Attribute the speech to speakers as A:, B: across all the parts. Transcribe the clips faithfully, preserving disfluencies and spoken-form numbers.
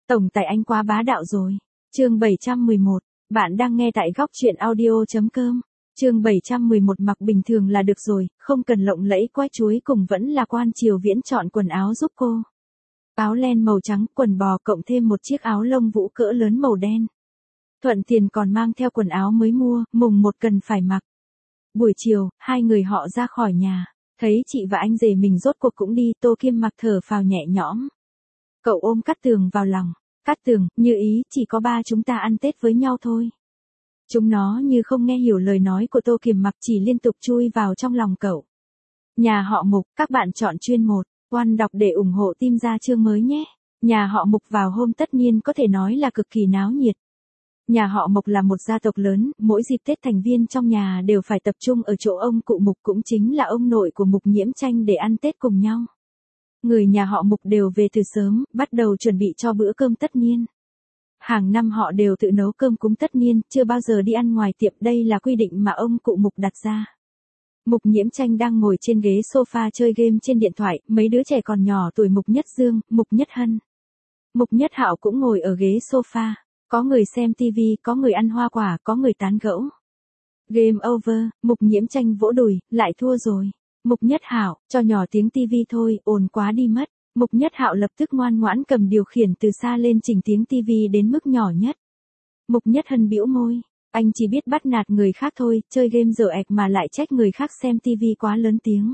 A: Tổng tài anh quá bá đạo rồi. Chương bảy trăm mười một. Bạn đang nghe tại góc truyện audio chấm com. Chương bảy trăm mười một. Mặc bình thường là được rồi, không cần lộng lẫy quá, chuối cùng vẫn là quan triều viễn chọn quần áo giúp cô. Áo len màu trắng, quần bò cộng thêm một chiếc áo lông vũ cỡ lớn màu đen. Thuận tiền còn mang theo quần áo mới mua, mùng một cần phải mặc. Buổi chiều, hai người họ ra khỏi nhà, thấy chị và anh rể mình rốt cuộc cũng đi, Tô Kiêm mặc thở phào nhẹ nhõm. Cậu ôm Cát Tường vào lòng. Cát Tường, Như Ý, chỉ có ba chúng ta ăn Tết với nhau thôi. Chúng nó như không nghe hiểu lời nói của Tô Kiềm Mặc, chỉ liên tục chui vào trong lòng cậu. Nhà họ Mục, các bạn chọn chuyên một, quan đọc để ủng hộ team ra chương mới nhé. Nhà họ Mục vào hôm tất niên có thể nói là cực kỳ náo nhiệt. Nhà họ Mục là một gia tộc lớn, mỗi dịp Tết thành viên trong nhà đều phải tập trung ở chỗ ông cụ Mục, cũng chính là ông nội của Mục Nhiễm Tranh, để ăn Tết cùng nhau. Người nhà họ Mục đều về từ sớm, bắt đầu chuẩn bị cho bữa cơm tất niên. Hàng năm họ đều tự nấu cơm cúng tất niên, chưa bao giờ đi ăn ngoài tiệm, đây là quy định mà ông cụ Mục đặt ra. Mục Nhiễm Tranh đang ngồi trên ghế sofa chơi game trên điện thoại, mấy đứa trẻ còn nhỏ tuổi Mục Nhất Dương, Mục Nhất Hân, Mục Nhất Hạo cũng ngồi ở ghế sofa. Có người xem tivi, có người ăn hoa quả, có người tán gẫu. Game over, Mục Nhiễm Tranh vỗ đùi, lại thua rồi. Mục Nhất Hạo, cho nhỏ tiếng tivi thôi, ồn quá đi mất. Mục Nhất Hạo lập tức ngoan ngoãn cầm điều khiển từ xa lên chỉnh tiếng tivi đến mức nhỏ nhất. Mục Nhất Hân bĩu môi, anh chỉ biết bắt nạt người khác thôi, chơi game dở ẹc mà lại trách người khác xem tivi quá lớn tiếng.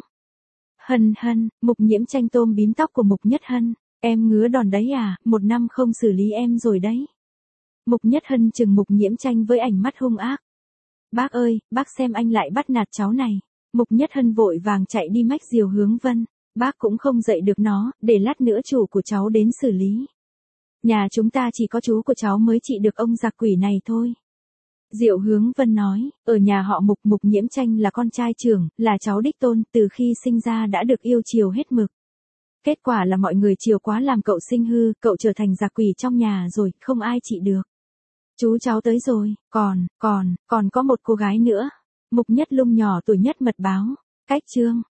A: Hân Hân, Mục Nhiễm Tranh tôm bím tóc của Mục Nhất Hân, em ngứa đòn đấy à, một năm không xử lý em rồi đấy. Mục Nhất Hân chừng Mục Nhiễm Tranh với ánh mắt hung ác. Bác ơi, bác xem anh lại bắt nạt cháu này. Mục Nhất Hân vội vàng chạy đi mách Diều Hướng Vân. Bác cũng không dạy được nó, để lát nữa chủ của cháu đến xử lý. Nhà chúng ta chỉ có chú của cháu mới trị được ông giặc quỷ này thôi. Diệu Hướng Vân nói, ở nhà họ Mục, Mục Nhiễm Tranh là con trai trưởng, là cháu đích tôn, từ khi sinh ra đã được yêu chiều hết mực. Kết quả là mọi người chiều quá làm cậu sinh hư, cậu trở thành giặc quỷ trong nhà rồi, không ai trị được. Chú cháu tới rồi, còn, còn, còn có một cô gái nữa. Mục Nhất Lung nhỏ tuổi nhất mật báo. Cách chương.